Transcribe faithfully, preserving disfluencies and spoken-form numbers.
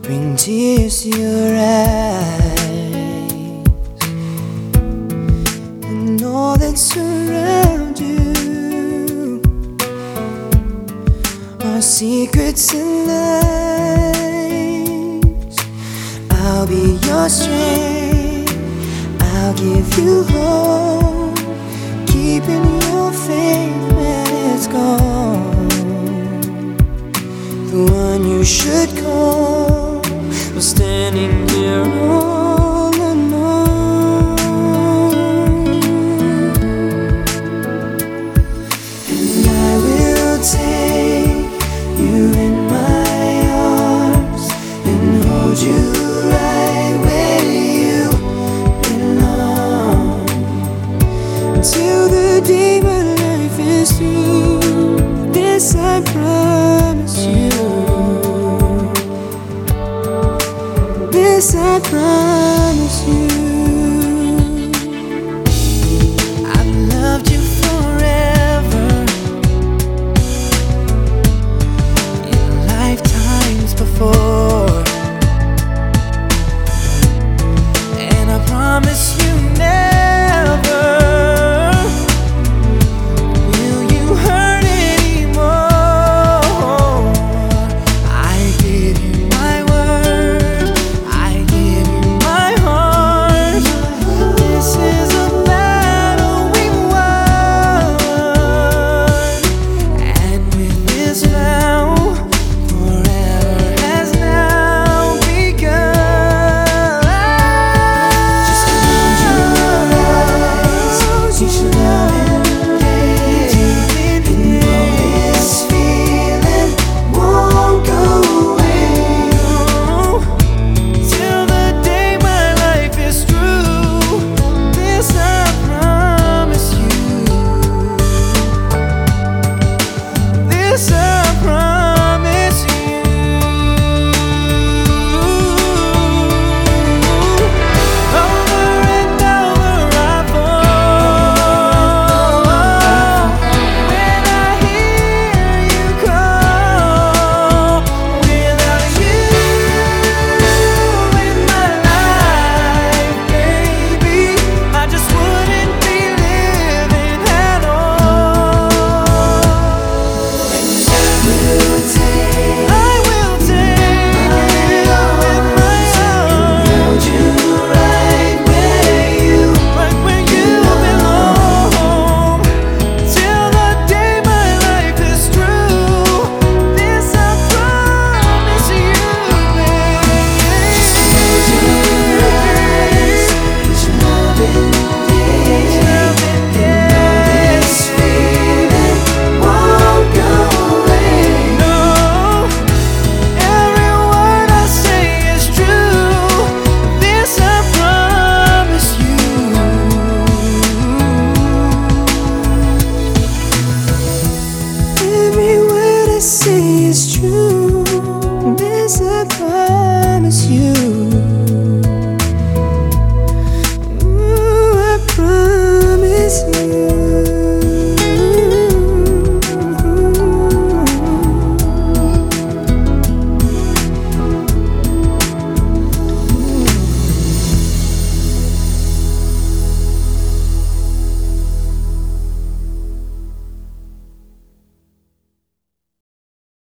bring tears to your eyes, and all that surround you are secrets and lies. I'll be your strength, I'll give you hope, keeping your faith when it's gone. The one you should call was standing here all alone. And I will take you in my arms and hold you right where you belong, until the day my life is through. This I promise you, this I promise you.